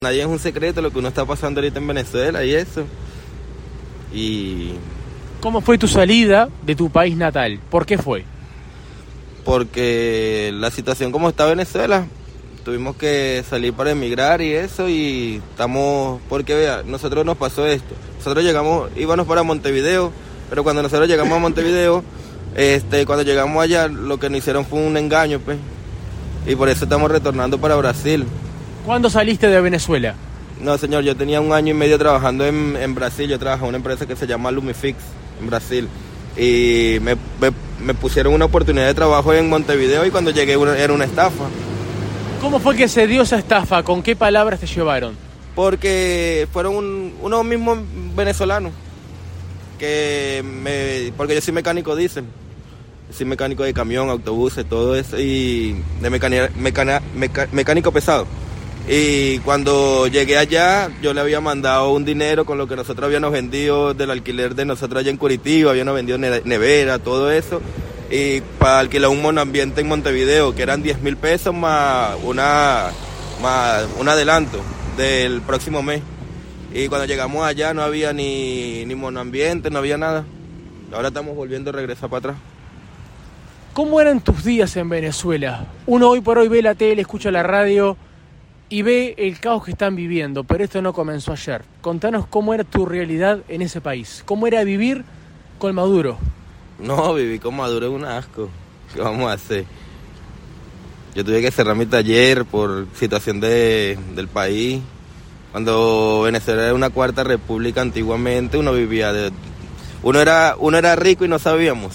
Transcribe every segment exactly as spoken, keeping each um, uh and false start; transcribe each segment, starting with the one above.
Nadie es un secreto lo que uno está pasando ahorita en Venezuela y eso. Y... ¿Cómo fue tu salida de tu país natal? ¿Por qué fue? Porque la situación como está Venezuela, tuvimos que salir para emigrar y eso, y estamos... Porque vea, nosotros nos pasó esto. Nosotros llegamos, íbamos para Montevideo, pero cuando nosotros llegamos a Montevideo, este, cuando llegamos allá, lo que nos hicieron fue un engaño, pues. Y por eso estamos retornando para Brasil. ¿Cuándo saliste de Venezuela? No, señor, yo tenía un año y medio trabajando en, en Brasil. Yo trabajaba en una empresa que se llama Lumifix en Brasil. Y me, me, me pusieron una oportunidad de trabajo en Montevideo y cuando llegué una, era una estafa. ¿Cómo fue que se dio esa estafa? ¿Con qué palabras te llevaron? Porque fueron un, unos mismos venezolanos. Que me, porque yo soy mecánico, dicen. Soy mecánico de camión, autobuses, todo eso. Y de mecánica, mecánica, meca, mecánico pesado. Y cuando llegué allá, yo le había mandado un dinero con lo que nosotros habíamos vendido del alquiler de nosotros allá en Curitiba, habíamos vendido nevera, todo eso, y para alquilar un monoambiente en Montevideo, que eran diez mil pesos más, una, más un adelanto del próximo mes. Y cuando llegamos allá no había ni, ni monoambiente, no había nada. Ahora estamos volviendo a regresar para atrás. ¿Cómo eran tus días en Venezuela? Uno hoy por hoy ve la tele, escucha la radio y ve el caos que están viviendo, pero esto no comenzó ayer. Contanos cómo era tu realidad en ese país. ¿Cómo era vivir con Maduro? No, vivir con Maduro es un asco. ¿Qué vamos a hacer? Yo tuve que cerrar mi taller por situación de, del país. Cuando Venezuela era una cuarta república antiguamente, uno vivía de... Uno era, uno era rico y no sabíamos.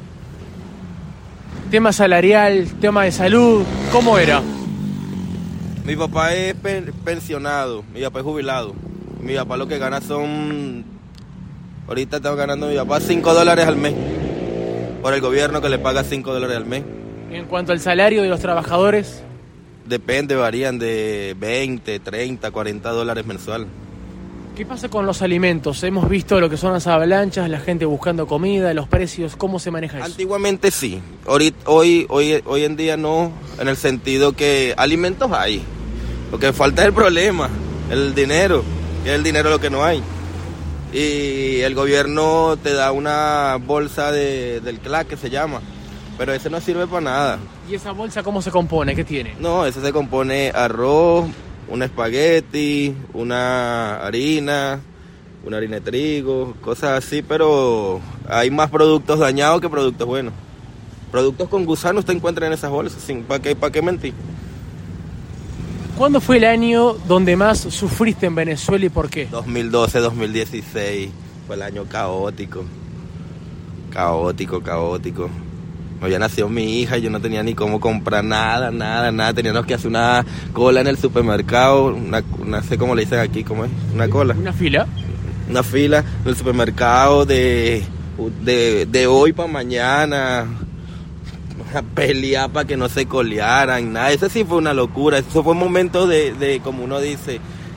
Tema salarial, tema de salud, ¿cómo era? Mi papá es pensionado, mi papá es jubilado. Mi papá lo que gana son... Ahorita estamos ganando mi papá cinco dólares al mes. Por el gobierno que le paga cinco dólares al mes. En cuanto al salario de los trabajadores... Depende, varían de veinte, treinta, cuarenta dólares mensual. ¿Qué pasa con los alimentos? Hemos visto lo que son las avalanchas, la gente buscando comida, los precios, ¿cómo se maneja eso? Antiguamente sí, Ahorita, hoy, hoy, hoy en día no, en el sentido que alimentos hay. Lo que falta es el problema, el dinero, que es el dinero lo que no hay. Y el gobierno te da una bolsa de, del C L A C que se llama, pero ese no sirve para nada. ¿Y esa bolsa cómo se compone? ¿Qué tiene? No, ese se compone arroz, un espagueti, una harina, una harina de trigo, cosas así, pero hay más productos dañados que productos buenos. Productos con gusanos te encuentran en esas bolsas, ¿para qué, para qué mentir? ¿Cuándo fue el año donde más sufriste en Venezuela y por qué? dos mil doce, dos mil dieciséis, fue el año caótico, caótico, caótico. Había nacido mi hija y yo no tenía ni cómo comprar nada, nada, nada. Teníamos que hacer una cola en el supermercado, una, no sé cómo le dicen aquí, ¿cómo es? Una cola. ¿Una fila? Una fila en el supermercado de, de, de hoy para mañana. Una pelea para que no se colearan, nada. Eso sí fue una locura. Eso fue un momento de, de como uno dice,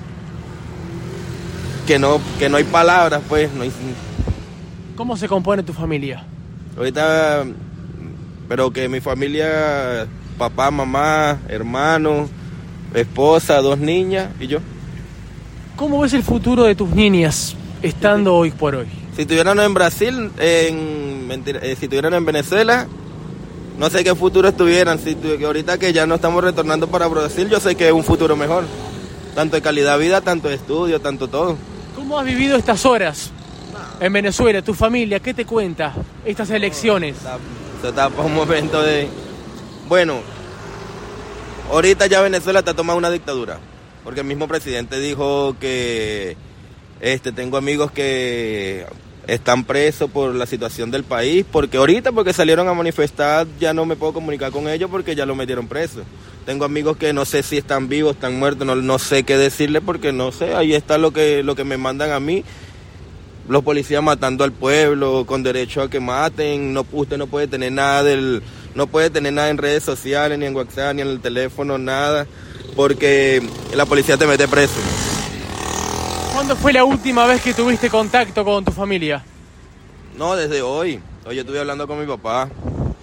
que no, que no hay palabras, pues. No hay... ¿Cómo se compone tu familia? Ahorita... Pero que mi familia, papá, mamá, hermano, esposa, dos niñas y yo. ¿Cómo ves el futuro de tus niñas estando sí. hoy por hoy? Si estuvieran en Brasil, en, mentira, eh, si estuvieran en Venezuela, no sé qué futuro estuvieran. Si tu, que ahorita que ya no estamos retornando para Brasil, yo sé que es un futuro mejor. Tanto de calidad de vida, tanto de estudio, tanto todo. ¿Cómo has vivido estas horas en Venezuela? ¿Tu familia qué te cuenta estas elecciones? No, se tapa un momento de... Bueno, ahorita ya Venezuela está tomando una dictadura, porque el mismo presidente dijo que este tengo amigos que están presos por la situación del país, porque ahorita porque salieron a manifestar ya no me puedo comunicar con ellos porque ya lo metieron preso. Tengo amigos que no sé si están vivos, están muertos, no, no sé qué decirles porque no sé, ahí está lo que, lo que me mandan a mí. Los policías matando al pueblo con derecho a que maten. No, usted no puede tener nada del, no puede tener nada en redes sociales, ni en WhatsApp, ni en el teléfono, nada, porque la policía te mete preso. ¿Cuándo fue la última vez que tuviste contacto con tu familia? No, desde hoy. Hoy yo estuve hablando con mi papá.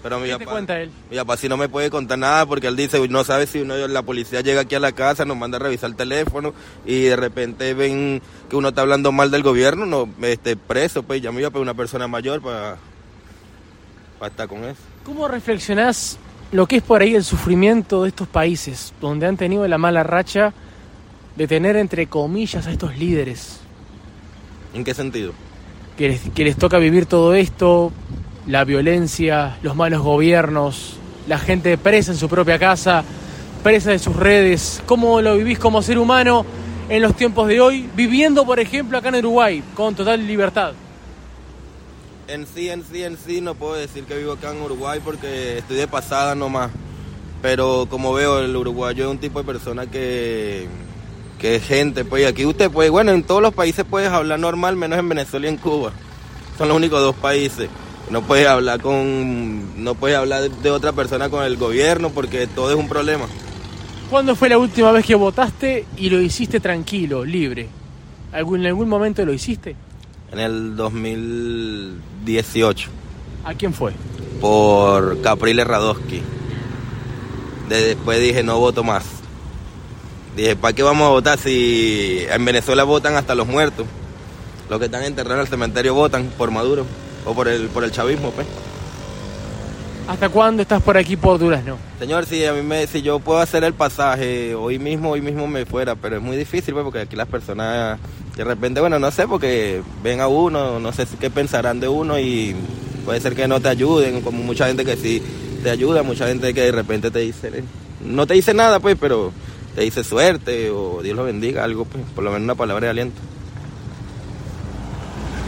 Pero mi ¿Qué papá, te cuenta él? Mi papá sí no me puede contar nada porque él dice, no sabe si uno, la policía llega aquí a la casa, nos manda a revisar el teléfono y de repente ven que uno está hablando mal del gobierno, no esté preso, pues ya me iba a pedir una persona mayor para, para estar con eso. ¿Cómo reflexionás lo que es por ahí el sufrimiento de estos países donde han tenido la mala racha de tener entre comillas a estos líderes? ¿En qué sentido? Que les, que les toca vivir todo esto, la violencia, los malos gobiernos, la gente presa en su propia casa, presa de sus redes. ¿Cómo lo vivís como ser humano en los tiempos de hoy, viviendo, por ejemplo, acá en Uruguay, con total libertad? En sí, en sí, en sí, no puedo decir que vivo acá en Uruguay porque estoy de pasada nomás. Pero como veo, el uruguayo es un tipo de persona que, que es gente, pues, y aquí usted puede, bueno, en todos los países puedes hablar normal, menos en Venezuela y en Cuba. Son los únicos dos países. No puedes hablar con, no puedes hablar de, de otra persona con el gobierno porque todo es un problema. ¿Cuándo fue la última vez que votaste y lo hiciste tranquilo, libre? ¿Algún, ¿En algún momento lo hiciste? En el dos mil dieciocho. ¿A quién fue? Por Capriles Radosky. De, después dije, no voto más. Dije, ¿para qué vamos a votar si en Venezuela votan hasta los muertos? Los que están enterrados en el cementerio votan por Maduro o por el por el chavismo, pues. ¿Hasta cuándo estás por aquí por Durazno? Señor, si a mí me, si yo puedo hacer el pasaje hoy mismo, hoy mismo me fuera, pero es muy difícil, pues, porque aquí las personas de repente, bueno, no sé, porque ven a uno, no sé qué pensarán de uno y puede ser que no te ayuden, como mucha gente que sí te ayuda, mucha gente que de repente te dice, no te dice nada, pues, pero te dice suerte o Dios lo bendiga, algo, pues, por lo menos una palabra de aliento.